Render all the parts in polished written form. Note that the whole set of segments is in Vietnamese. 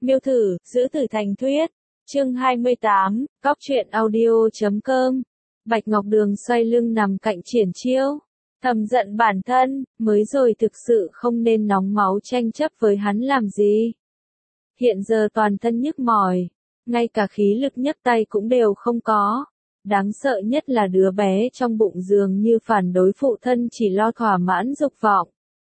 Miêu thử, giữ tử thành thuyết. Chương 28, Cóc truyện audio.com. Bạch Ngọc Đường xoay lưng nằm cạnh Triển Chiêu, thầm giận bản thân, mới rồi thực sự không nên nóng máu tranh chấp với hắn làm gì. Hiện giờ toàn thân nhức mỏi, ngay cả khí lực nhấc tay cũng đều không có. Đáng sợ nhất là đứa bé trong bụng dường như phản đối phụ thân, chỉ lo thỏa mãn dục vọng.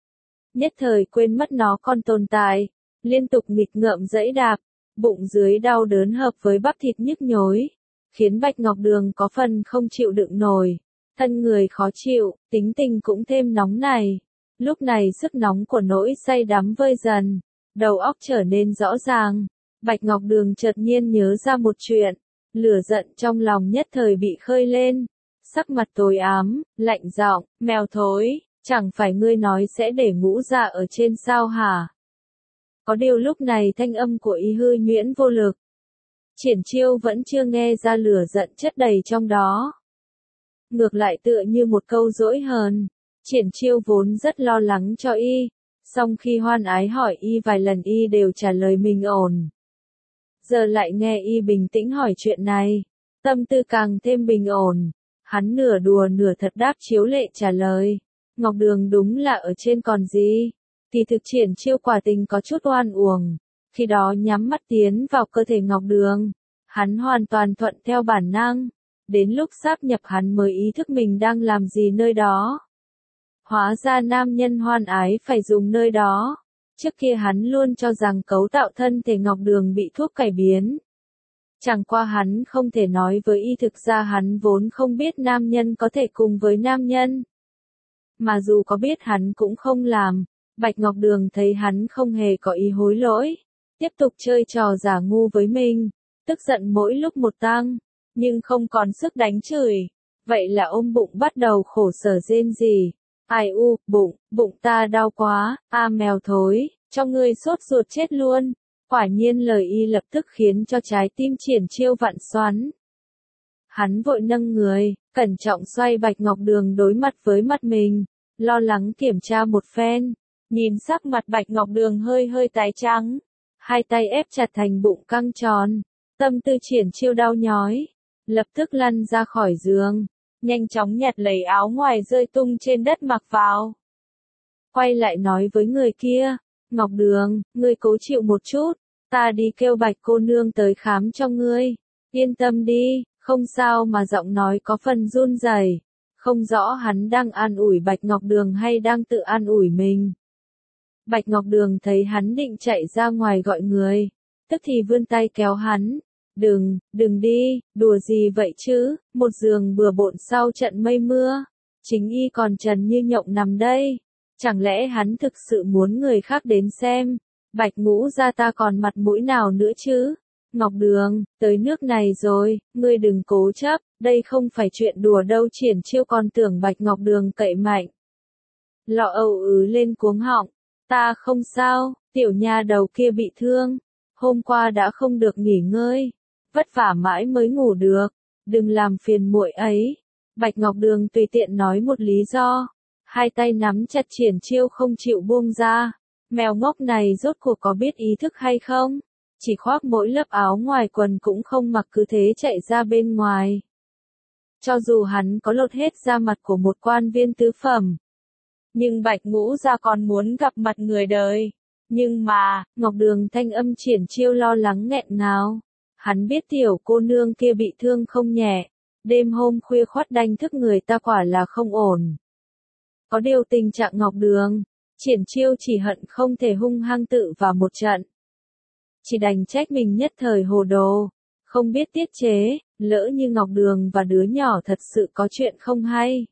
Nhất thời quên mất nó còn tồn tại, liên tục nghịch ngợm giãy đạp, bụng dưới đau đớn hợp với bắp thịt nhức nhối, khiến Bạch Ngọc Đường có phần không chịu đựng nổi, thân người khó chịu, tính tình cũng thêm nóng này. Lúc này sức nóng của nỗi say đắm vơi dần, đầu óc trở nên rõ ràng. Bạch Ngọc Đường chợt nhiên nhớ ra một chuyện, lửa giận trong lòng nhất thời bị khơi lên, sắc mặt tối ám, lạnh giọng, mèo thối, chẳng phải ngươi nói sẽ để Ngũ Dạ ở trên sao hả? Có điều lúc này thanh âm của Y hư nhuyễn vô lực. Triển Chiêu vẫn chưa nghe ra lửa giận chất đầy trong đó. Ngược lại tựa như một câu dỗi hờn. Triển Chiêu vốn rất lo lắng cho Y, song khi Hoan Ái hỏi Y vài lần Y đều trả lời mình ổn. Giờ lại nghe Y bình tĩnh hỏi chuyện này, tâm tư càng thêm bình ổn. Hắn nửa đùa nửa thật đáp chiếu lệ trả lời, Ngọc Đường đúng là ở trên còn gì. Kỳ thực Triển Chiêu quả tình có chút oan uổng, khi đó nhắm mắt tiến vào cơ thể Ngọc Đường, hắn hoàn toàn thuận theo bản năng, đến lúc sáp nhập hắn mới ý thức mình đang làm gì nơi đó. Hóa ra nam nhân Hoan Ái phải dùng nơi đó, trước kia hắn luôn cho rằng cấu tạo thân thể Ngọc Đường bị thuốc cải biến. Chẳng qua hắn không thể nói với Y thực ra hắn vốn không biết nam nhân có thể cùng với nam nhân. Mà dù có biết hắn cũng không làm. Bạch Ngọc Đường thấy hắn không hề có ý hối lỗi, tiếp tục chơi trò giả ngu với mình, tức giận mỗi lúc một tăng, nhưng không còn sức đánh chửi, vậy là ôm bụng bắt đầu khổ sở rên rỉ. Ai u, bụng ta đau quá, mèo thối, cho ngươi sốt ruột chết luôn. Quả nhiên lời Y lập tức khiến cho trái tim Triển Chiêu vặn xoắn. Hắn vội nâng người, cẩn trọng xoay Bạch Ngọc Đường đối mặt với mặt mình, lo lắng kiểm tra một phen. Nhìn sắc mặt Bạch Ngọc Đường hơi hơi tái trắng, hai tay ép chặt thành bụng căng tròn, tâm tư Triển Chiêu đau nhói, lập tức lăn ra khỏi giường, nhanh chóng nhặt lấy áo ngoài rơi tung trên đất mặc vào. Quay lại nói với người kia, Ngọc Đường, ngươi cố chịu một chút, ta đi kêu Bạch cô nương tới khám cho ngươi, yên tâm đi, không sao. Mà giọng nói có phần run rẩy, không rõ hắn đang an ủi Bạch Ngọc Đường hay đang tự an ủi mình. Bạch Ngọc Đường thấy hắn định chạy ra ngoài gọi người, tức thì vươn tay kéo hắn. Đừng đi, đùa gì vậy chứ, một giường bừa bộn sau trận mây mưa. Chính Y còn trần như nhộng nằm đây. Chẳng lẽ hắn thực sự muốn người khác đến xem, Bạch Ngũ gia ta còn mặt mũi nào nữa chứ? Ngọc Đường, tới nước này rồi, ngươi đừng cố chấp, đây không phải chuyện đùa đâu. Triển Chiêu còn tưởng Bạch Ngọc Đường cậy mạnh. Lọ âu lên cuống họng. Ta không sao, tiểu nha đầu kia bị thương, hôm qua đã không được nghỉ ngơi, vất vả mãi mới ngủ được, đừng làm phiền muội ấy. Bạch Ngọc Đường tùy tiện nói một lý do, hai tay nắm chặt Triển Chiêu không chịu buông ra. Mèo ngốc này rốt cuộc có biết ý thức hay không? Chỉ khoác mỗi lớp áo ngoài quần cũng không mặc, cứ thế chạy ra bên ngoài. Cho dù hắn có lột hết da mặt của một quan viên tứ phẩm, nhưng Bạch Ngũ gia còn muốn gặp mặt người đời. Nhưng mà, Ngọc Đường thanh âm Triển Chiêu lo lắng nghẹn ngào. Hắn biết tiểu cô nương kia bị thương không nhẹ, đêm hôm khuya khoắt đánh thức người ta quả là không ổn. Có điều tình trạng Ngọc Đường, Triển Chiêu chỉ hận không thể hung hăng tự vào một trận. Chỉ đành trách mình nhất thời hồ đồ, không biết tiết chế, lỡ như Ngọc Đường và đứa nhỏ thật sự có chuyện không hay.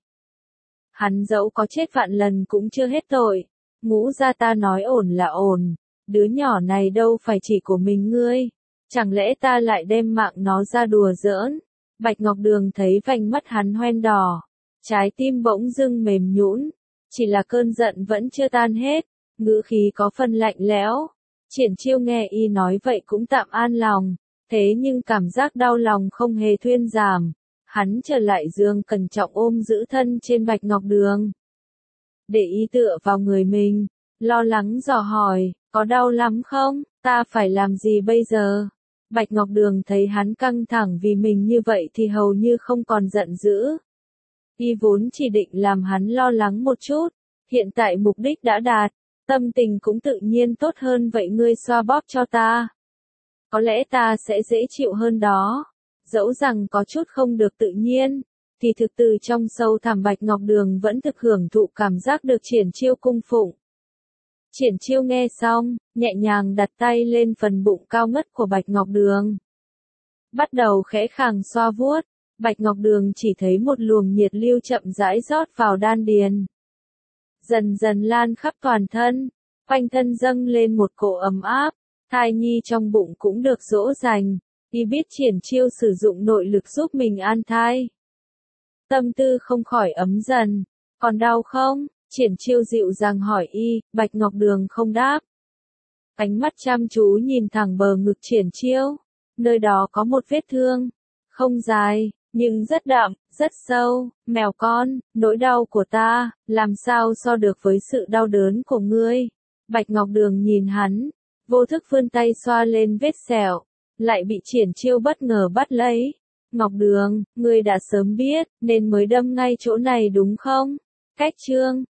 Hắn dẫu có chết vạn lần cũng chưa hết tội. Ngũ gia ta nói ổn là ổn, đứa nhỏ này đâu phải chỉ của mình ngươi, chẳng lẽ ta lại đem mạng nó ra đùa giỡn? Bạch Ngọc Đường thấy vành mắt hắn hoen đỏ, trái tim bỗng dưng mềm nhũn, chỉ là cơn giận vẫn chưa tan hết, ngữ khí có phần lạnh lẽo. Triển Chiêu nghe Y nói vậy cũng tạm an lòng, thế nhưng cảm giác đau lòng không hề thuyên giảm. Hắn trở lại giường cẩn trọng ôm giữ thân trên Bạch Ngọc Đường, để Y tựa vào người mình, lo lắng dò hỏi, có đau lắm không, ta phải làm gì bây giờ? Bạch Ngọc Đường thấy hắn căng thẳng vì mình như vậy thì hầu như không còn giận dữ. Y vốn chỉ định làm hắn lo lắng một chút, hiện tại mục đích đã đạt, tâm tình cũng tự nhiên tốt hơn, vậy ngươi xoa bóp cho ta. Có lẽ ta sẽ dễ chịu hơn đó. Dẫu rằng có chút không được tự nhiên, thì thực từ trong sâu thẳm Bạch Ngọc Đường vẫn thực hưởng thụ cảm giác được Triển Chiêu cung phụng. Triển Chiêu nghe xong, nhẹ nhàng đặt tay lên phần bụng cao ngất của Bạch Ngọc Đường. Bắt đầu khẽ khàng xoa vuốt, Bạch Ngọc Đường chỉ thấy một luồng nhiệt lưu chậm rãi rót vào đan điền. Dần dần lan khắp toàn thân, quanh thân dâng lên một cỗ ấm áp, thai nhi trong bụng cũng được dỗ dành, y biết Triển Chiêu sử dụng nội lực giúp mình an thai. Tâm tư không khỏi ấm dần, còn đau không? Triển Chiêu dịu dàng hỏi y, Bạch Ngọc Đường không đáp. Ánh mắt chăm chú nhìn thẳng bờ ngực Triển Chiêu, nơi đó có một vết thương, không dài, nhưng rất đậm, rất sâu, mèo con, nỗi đau của ta, làm sao so được với sự đau đớn của ngươi. Bạch Ngọc Đường nhìn hắn, vô thức vươn tay xoa lên vết sẹo, lại bị Triển Chiêu bất ngờ bắt lấy. Ngọc Đường, ngươi đã sớm biết, nên mới đâm ngay chỗ này đúng không? Cách chương